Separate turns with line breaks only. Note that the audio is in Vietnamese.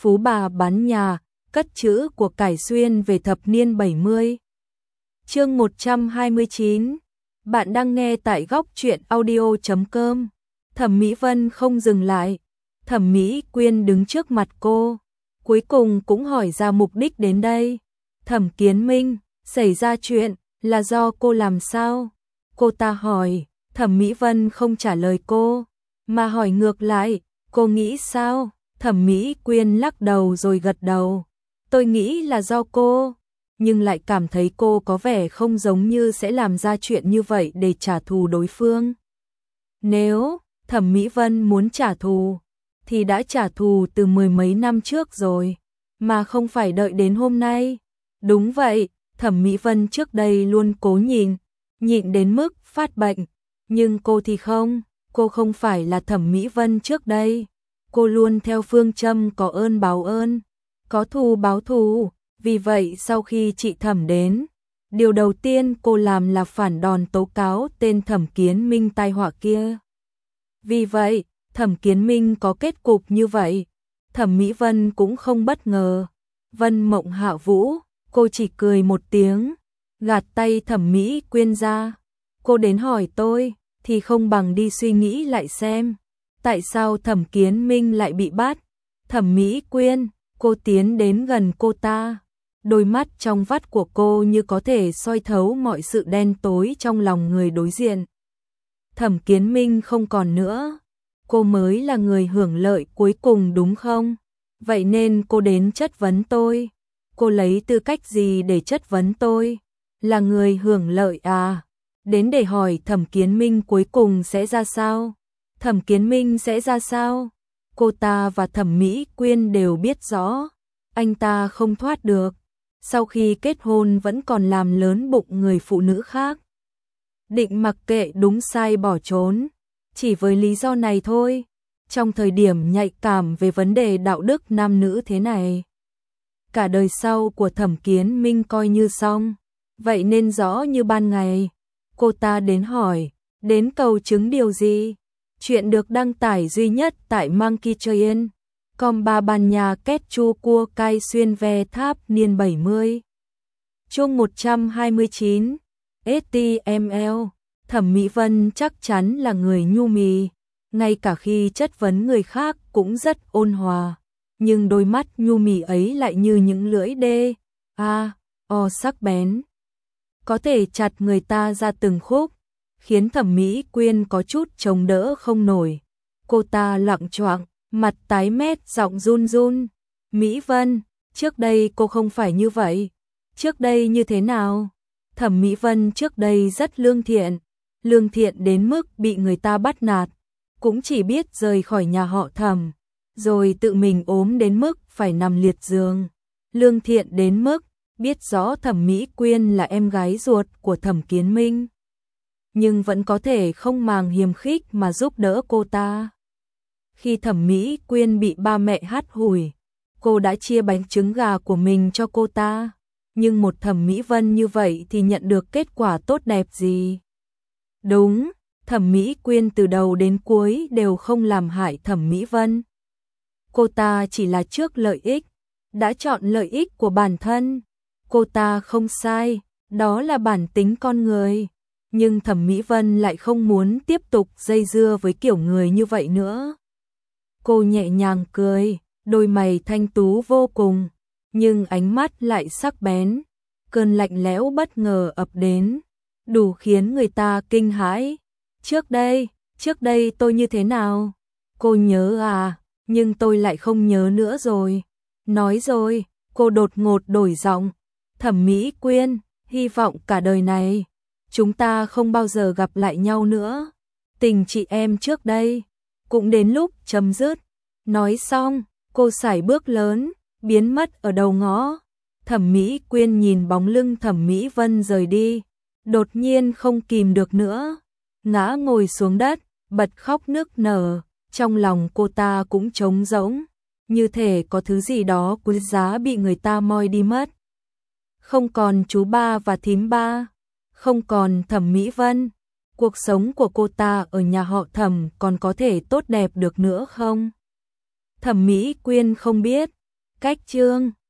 phú bà bán nhà, cất trữ của cải xuyên về thập niên 70. Chương 129. Bạn đang nghe tại góc truyện audio.com. Thẩm Mỹ Vân không dừng lại. Thẩm Mỹ Quyên đứng trước mặt cô, cuối cùng cũng hỏi ra mục đích đến đây. Thẩm Kiến Minh, xảy ra chuyện là do cô làm sao? Cô ta hỏi. Thẩm Mỹ Vân không trả lời cô, mà hỏi ngược lại, cô nghĩ sao? Thẩm Mỹ Quyên lắc đầu rồi gật đầu. Tôi nghĩ là do cô, nhưng lại cảm thấy cô có vẻ không giống như sẽ làm ra chuyện như vậy để trả thù đối phương. Nếu Thẩm Mỹ Vân muốn trả thù, thì đã trả thù từ mười mấy năm trước rồi, mà không phải đợi đến hôm nay. Đúng vậy, Thẩm Mỹ Vân trước đây luôn cố nhịn đến mức phát bệnh, nhưng cô thì không, cô không phải là Thẩm Mỹ Vân trước đây. Cô luôn theo phương châm có ơn báo ơn, có thù báo thù, vì vậy sau khi chị Thẩm đến, điều đầu tiên cô làm là phản đòn tố cáo tên Thẩm Kiến Minh tai họa kia. Vì vậy, Thẩm Kiến Minh có kết cục như vậy, Thẩm Mỹ Vân cũng không bất ngờ. Vân Mộng Hạ Vũ, cô chỉ cười một tiếng, gạt tay Thẩm Mỹ Quyên ra. Cô đến hỏi tôi, thì không bằng đi suy nghĩ lại xem, tại sao Thẩm Kiến Minh lại bị bắt. Thẩm Mỹ Quyên, cô tiến đến gần cô ta, đôi mắt trong vắt của cô như có thể soi thấu mọi sự đen tối trong lòng người đối diện. Thẩm Kiến Minh không còn nữa, cô mới là người hưởng lợi cuối cùng đúng không? Vậy nên cô đến chất vấn tôi. Cô lấy tư cách gì để chất vấn tôi? Là người hưởng lợi à? Đến để hỏi Thẩm Kiến Minh cuối cùng sẽ ra sao? Thẩm Kiến Minh sẽ ra sao? Cô ta và Thẩm Mỹ Quyên đều biết rõ, anh ta không thoát được. Sau khi kết hôn vẫn còn làm lớn bụng người phụ nữ khác. Định mặc kệ đúng sai bỏ trốn, chỉ với lý do này thôi. Trong thời điểm nhạy cảm về vấn đề đạo đức nam nữ thế này, cả đời sau của Thẩm Kiến Minh coi như xong. Vậy nên rõ như ban ngày, cô ta đến hỏi, đến cầu chứng điều gì? Chuyện được đăng tải duy nhất tại Monkey Train. Com ba ban nhà kết chu cua cai xuyên ve tháp niên 70. Chương 129. STML. Thẩm Mỹ Vân chắc chắn là người nhu mì, ngay cả khi chất vấn người khác cũng rất ôn hòa, nhưng đôi mắt nhu mì ấy lại như những lưỡi đê sắc bén, có thể chặt người ta ra từng khúc, khiến Thẩm Mỹ Quyên có chút chống đỡ không nổi. Cô ta loạng choạng, mặt tái mét, giọng run run. Mỹ Vân, trước đây cô không phải như vậy. Trước đây như thế nào? Thẩm Mỹ Vân trước đây rất lương thiện đến mức bị người ta bắt nạt, cũng chỉ biết rời khỏi nhà họ Thẩm, rồi tự mình ốm đến mức phải nằm liệt giường. Lương thiện đến mức biết rõ Thẩm Mỹ Quyên là em gái ruột của Thẩm Kiến Minh, nhưng vẫn có thể không màng hiềm khích mà giúp đỡ cô ta. Khi Thẩm Mỹ Quyên bị ba mẹ hắt hủi, cô đã chia bánh trứng gà của mình cho cô ta, nhưng một Thẩm Mỹ Vân như vậy thì nhận được kết quả tốt đẹp gì? Đúng, Thẩm Mỹ Quyên từ đầu đến cuối đều không làm hại Thẩm Mỹ Vân. Cô ta chỉ là trước lợi ích, đã chọn lợi ích của bản thân. Cô ta không sai, đó là bản tính con người. Nhưng Thẩm Mỹ Vân lại không muốn tiếp tục dây dưa với kiểu người như vậy nữa. Cô nhẹ nhàng cười, đôi mày thanh tú vô cùng, nhưng ánh mắt lại sắc bén. Cơn lạnh lẽo bất ngờ ập đến, đủ khiến người ta kinh hãi. Trước đây tôi như thế nào? Cô nhớ à? Nhưng tôi lại không nhớ nữa rồi. Nói rồi, cô đột ngột đổi giọng. Thẩm Mỹ Quyên, hy vọng cả đời này chúng ta không bao giờ gặp lại nhau nữa. Tình chị em trước đây cũng đến lúc chấm dứt. Nói xong, cô sải bước lớn, biến mất ở đầu ngõ. Thẩm Mỹ Quyên nhìn bóng lưng Thẩm Mỹ Vân rời đi, đột nhiên không kìm được nữa, ngã ngồi xuống đất, bật khóc nức nở. Trong lòng cô ta cũng trống rỗng, như thể có thứ gì đó quý giá bị người ta moi đi mất. Không còn chú ba và thím ba, không còn Thẩm Mỹ Vân, cuộc sống của cô ta ở nhà họ Thẩm còn có thể tốt đẹp được nữa không? Thẩm Mỹ Quyên không biết, cách chương